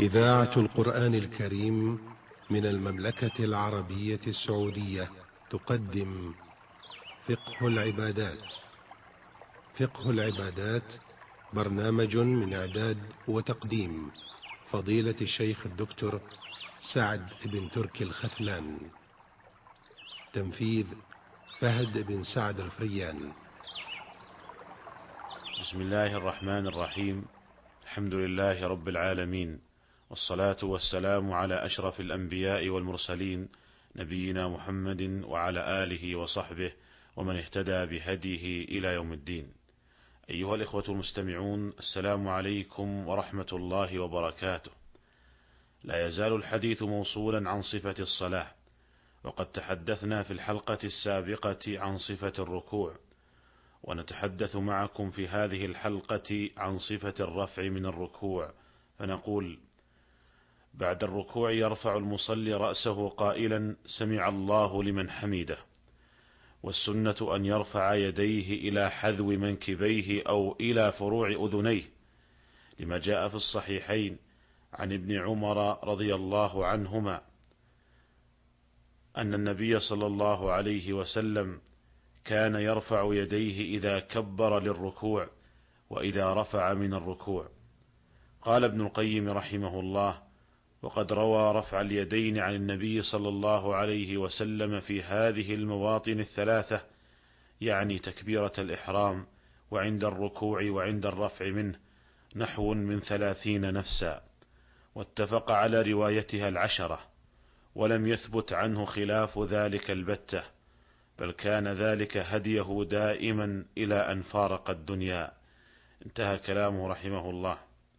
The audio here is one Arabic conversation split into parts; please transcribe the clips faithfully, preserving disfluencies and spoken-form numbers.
إذاعة القرآن الكريم من المملكة العربية السعودية تقدم فقه العبادات. فقه العبادات برنامج من إعداد وتقديم فضيلة الشيخ الدكتور سعد بن تركي الختلان. تنفيذ فهد بن سعد الفريان. بسم الله الرحمن الرحيم. الحمد لله رب العالمين، والصلاة والسلام على أشرف الأنبياء والمرسلين، نبينا محمد وعلى آله وصحبه ومن اهتدى بهديه إلى يوم الدين. أيها الإخوة المستمعون، السلام عليكم ورحمة الله وبركاته. لا يزال الحديث موصولا عن صفة الصلاة، وقد تحدثنا في الحلقة السابقة عن صفة الركوع، ونتحدث معكم في هذه الحلقة عن صفة الرفع من الركوع، فنقول: بعد الركوع يرفع المصلي رأسه قائلا: سمع الله لمن حمده. والسنة أن يرفع يديه إلى حذو منكبيه أو إلى فروع أذنيه، لما جاء في الصحيحين عن ابن عمر رضي الله عنهما أن النبي صلى الله عليه وسلم كان يرفع يديه إذا كبر للركوع وإذا رفع من الركوع. قال ابن القيم رحمه الله: وقد روى رفع اليدين عن النبي صلى الله عليه وسلم في هذه المواطن الثلاثة، يعني تكبيرة الإحرام وعند الركوع وعند الرفع منه، نحو من ثلاثين نفسا، واتفق على روايتها العشرة، ولم يثبت عنه خلاف ذلك البتة، بل كان ذلك هديه دائما إلى أن فارق الدنيا. انتهى كلامه رحمه الله.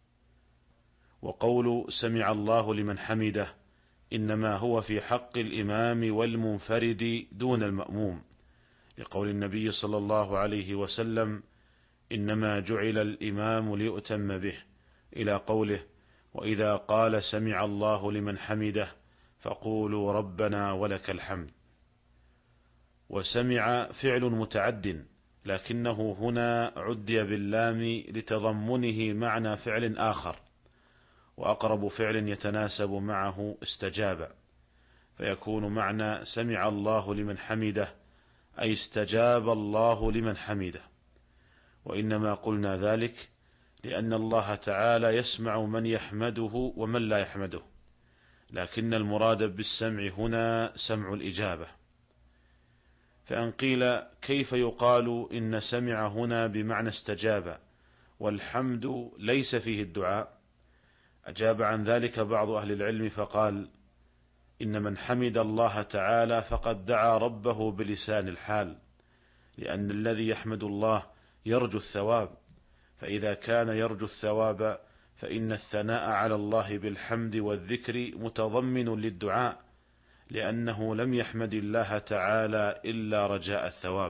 وقول سمع الله لمن حمده إنما هو في حق الإمام والمنفرد دون المأموم، لقول النبي صلى الله عليه وسلم: إنما جعل الإمام ليؤتم به، إلى قوله: وإذا قال سمع الله لمن حمده فقولوا ربنا ولك الحمد. وسمع فعل متعد، لكنه هنا عدي باللام لتضمنه معنى فعل آخر، وأقرب فعل يتناسب معه استجاب، فيكون معنى سمع الله لمن حمده أي استجاب الله لمن حمده. وإنما قلنا ذلك لأن الله تعالى يسمع من يحمده ومن لا يحمده، لكن المراد بالسمع هنا سمع الإجابة. فأن قيل: كيف يقال إن سمع هنا بمعنى استجاب والحمد ليس فيه الدعاء؟ أجاب عن ذلك بعض أهل العلم فقال: إن من حمد الله تعالى فقد دعا ربه بلسان الحال، لأن الذي يحمد الله يرجو الثواب، فإذا كان يرجو الثواب فإن الثناء على الله بالحمد والذكر متضمن للدعاء، لأنه لم يحمد الله تعالى إلا رجاء الثواب.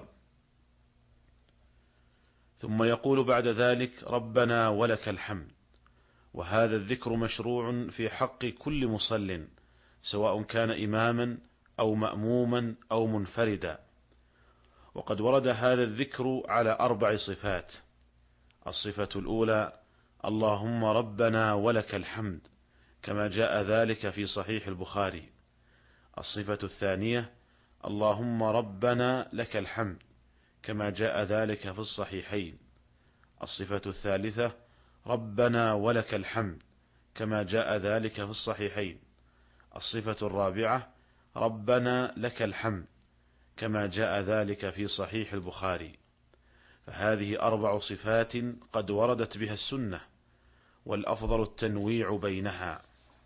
ثم يقول بعد ذلك: ربنا ولك الحمد. وهذا الذكر مشروع في حق كل مصل، سواء كان إماما أو مأموما أو منفردا. وقد ورد هذا الذكر على أربع صفات. الصفة الأولى: اللهم ربنا ولك الحمد، كما جاء ذلك في صحيح البخاري. الصفة الثانية: اللهم ربنا لك الحمد، كما جاء ذلك في الصحيحين. الصفة الثالثة: ربنا ولك الحمد، كما جاء ذلك في الصحيحين. الصفة الرابعة: ربنا لك الحمد، كما جاء ذلك في صحيح البخاري. فهذه أربع صفات قد وردت بها السنة، والأفضل التنويع بينها.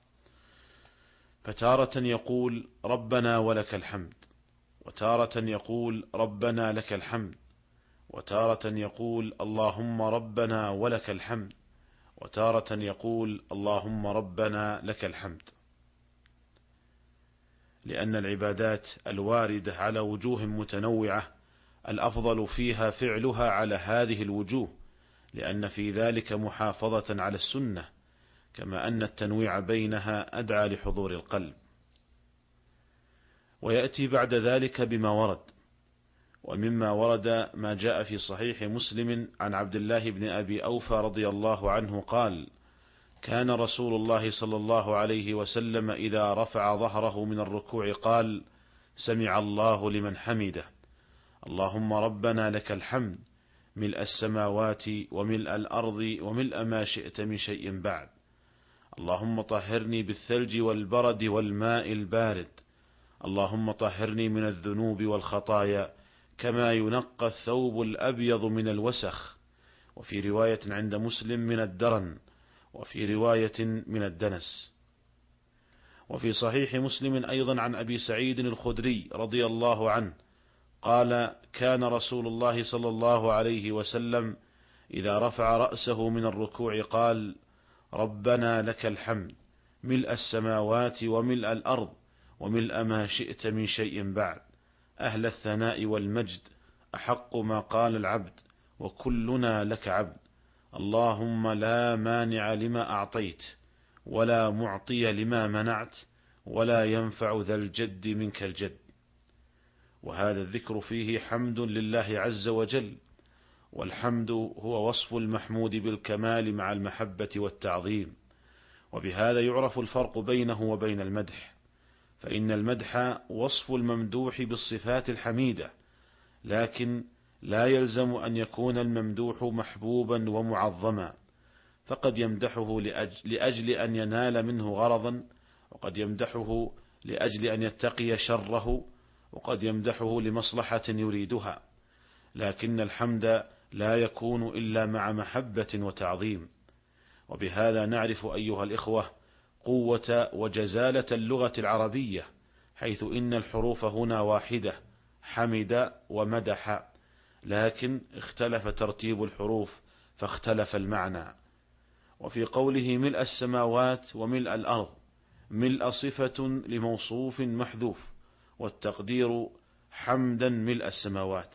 فتارة يقول ربنا ولك الحمد، وتارة يقول ربنا لك الحمد، وتارة يقول اللهم ربنا ولك الحمد، وتارة يقول اللهم ربنا لك الحمد. لأن العبادات الواردة على وجوه متنوعة الأفضل فيها فعلها على هذه الوجوه، لأن في ذلك محافظة على السنة، كما أن التنويع بينها أدعى لحضور القلب. ويأتي بعد ذلك بما ورد. ومما ورد ما جاء في صحيح مسلم عن عبد الله بن أبي أوفى رضي الله عنه قال: كان رسول الله صلى الله عليه وسلم إذا رفع ظهره من الركوع قال: سمع الله لمن حمده، اللهم ربنا لك الحمد ملء السماوات وملء الأرض وملء ما شئت من شيء بعد، اللهم طهرني بالثلج والبرد والماء البارد، اللهم طهرني من الذنوب والخطايا كما ينقى الثوب الأبيض من الوسخ، وفي رواية عند مسلم من الدرن، وفي رواية من الدنس. وفي صحيح مسلم أيضا عن أبي سعيد الخدري رضي الله عنه قال: كان رسول الله صلى الله عليه وسلم إذا رفع رأسه من الركوع قال: ربنا لك الحمد ملء السماوات وملء الأرض وملء ما شئت من شيء بعد، أهل الثناء والمجد، أحق ما قال العبد وكلنا لك عبد، اللهم لا مانع لما أعطيت ولا معطي لما منعت ولا ينفع ذا الجد منك الجد. وهذا الذكر فيه حمد لله عز وجل، والحمد هو وصف المحمود بالكمال مع المحبة والتعظيم، وبهذا يعرف الفرق بينه وبين المدح، فإن المدح وصف الممدوح بالصفات الحميدة، لكن لا يلزم أن يكون الممدوح محبوبا ومعظما، فقد يمدحه لأجل أن ينال منه غرضا، وقد يمدحه لأجل أن يتقي شره، وقد يمدحه لمصلحة يريدها، لكن الحمد لا يكون إلا مع محبة وتعظيم. وبهذا نعرف أيها الإخوة قوة وجزالة اللغة العربية، حيث إن الحروف هنا واحدة، حمد ومدح، لكن اختلف ترتيب الحروف فاختلف المعنى. وفي قوله ملء السماوات وملء الأرض، ملء صفة لموصوف محذوف، والتقدير حمدا ملء السماوات.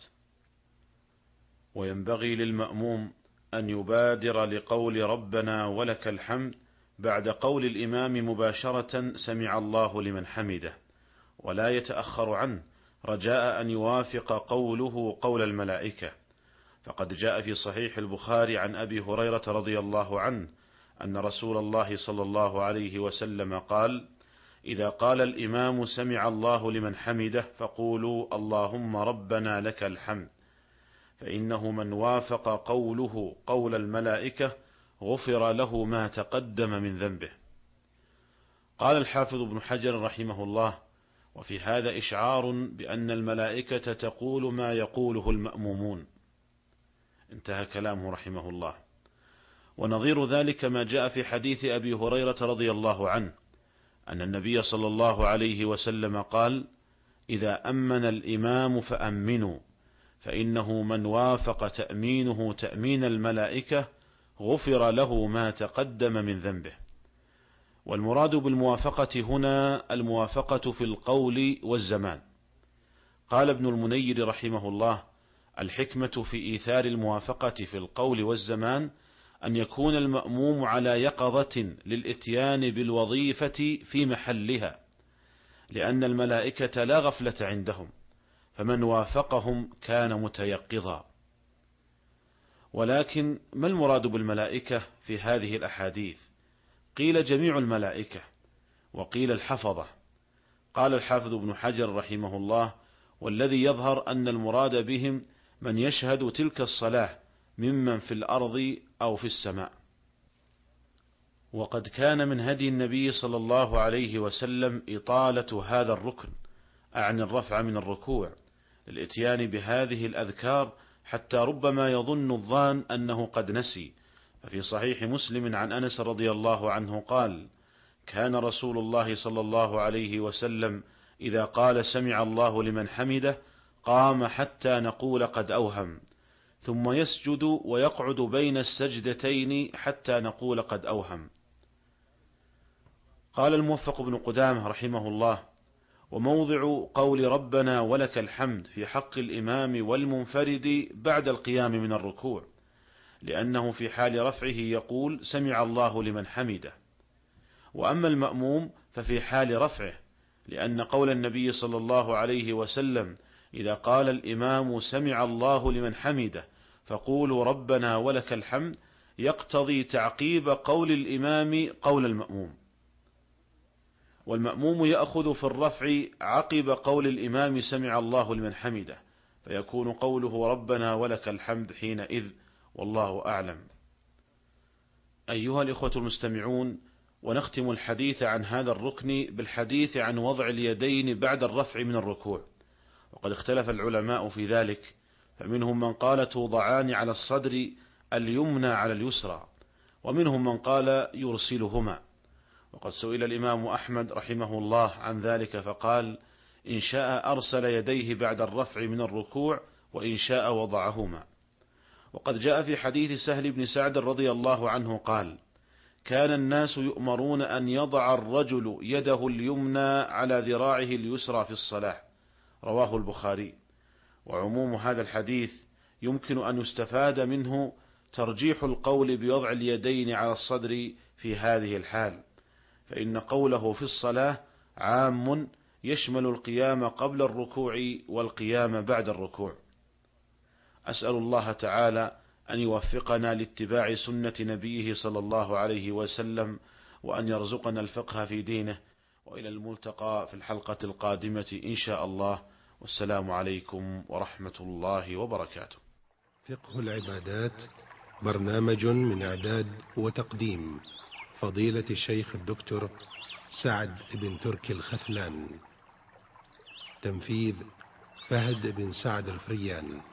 وينبغي للمأموم أن يبادر لقول ربنا ولك الحمد بعد قول الإمام مباشرة سمع الله لمن حمده، ولا يتأخر عنه رجاء أن يوافق قوله قول الملائكة، فقد جاء في صحيح البخاري عن أبي هريرة رضي الله عنه أن رسول الله صلى الله عليه وسلم قال: إذا قال الإمام سمع الله لمن حمده فقولوا اللهم ربنا لك الحمد، فإنه من وافق قوله قول الملائكة غفر له ما تقدم من ذنبه. قال الحافظ ابن حجر رحمه الله: وفي هذا إشعار بأن الملائكة تقول ما يقوله المأمومون. انتهى كلامه رحمه الله. ونظير ذلك ما جاء في حديث أبي هريرة رضي الله عنه أن النبي صلى الله عليه وسلم قال: إذا أمن الإمام فأمنوا، فإنه من وافق تأمينه تأمين الملائكة غفر له ما تقدم من ذنبه. والمراد بالموافقة هنا الموافقة في القول والزمان. قال ابن المنير رحمه الله: الحكمة في إيثار الموافقة في القول والزمان أن يكون المأموم على يقظة للإتيان بالوظيفة في محلها، لأن الملائكة لا غفلة عندهم، فمن وافقهم كان متيقظا. ولكن ما المراد بالملائكة في هذه الأحاديث؟ قيل جميع الملائكة، وقيل الحفظة. قال الحافظ ابن حجر رحمه الله: والذي يظهر أن المراد بهم من يشهد تلك الصلاة ممن في الأرض أو في السماء. وقد كان من هدي النبي صلى الله عليه وسلم إطالة هذا الركن، أعني الرفع من الركوع، للإتيان بهذه الأذكار، حتى ربما يظن الظان أنه قد نسي. ففي صحيح مسلم عن أنس رضي الله عنه قال: كان رسول الله صلى الله عليه وسلم إذا قال سمع الله لمن حمده قام حتى نقول قد أوهم، ثم يسجد ويقعد بين السجدتين حتى نقول قد أوهم. قال الموفق بن قدامة رحمه الله: وموضع قول ربنا ولك الحمد في حق الإمام والمنفرد بعد القيام من الركوع، لأنه في حال رفعه يقول سمع الله لمن حمده. وأما المأموم ففي حال رفعه، لأن قول النبي صلى الله عليه وسلم إذا قال الإمام سمع الله لمن حمده فقولوا ربنا ولك الحمد يقتضي تعقيب قول الإمام قول المأموم، والمأموم يأخذ في الرفع عقب قول الإمام سمع الله لمن حمده، فيكون قوله ربنا ولك الحمد حينئذ، والله أعلم. أيها الإخوة المستمعون، ونختم الحديث عن هذا الركن بالحديث عن وضع اليدين بعد الرفع من الركوع، وقد اختلف العلماء في ذلك، فمنهم من قال توضعان على الصدر اليمنى على اليسرى، ومنهم من قال يرسلهما. وقد سئل الإمام أحمد رحمه الله عن ذلك فقال إن شاء أرسل يديه بعد الرفع من الركوع، وإن شاء وضعهما. وقد جاء في حديث سهل بن سعد رضي الله عنه قال كان الناس يؤمرون أن يضع الرجل يده اليمنى على ذراعه اليسرى في الصلاة، رواه البخاري. وعموم هذا الحديث يمكن أن يستفاد منه ترجيح القول بوضع اليدين على الصدر في هذه الحال، فإن قوله في الصلاة عام يشمل القيام قبل الركوع والقيام بعد الركوع. أسأل الله تعالى أن يوفقنا لاتباع سنة نبيه صلى الله عليه وسلم، وأن يرزقنا الفقه في دينه. وإلى الملتقى في الحلقة القادمة إن شاء الله، والسلام عليكم ورحمة الله وبركاته. فقه العبادات برنامج من إعداد وتقديم فضيلة الشيخ الدكتور سعد بن تركي الخثلان، تنفيذ فهد بن سعد الفريان.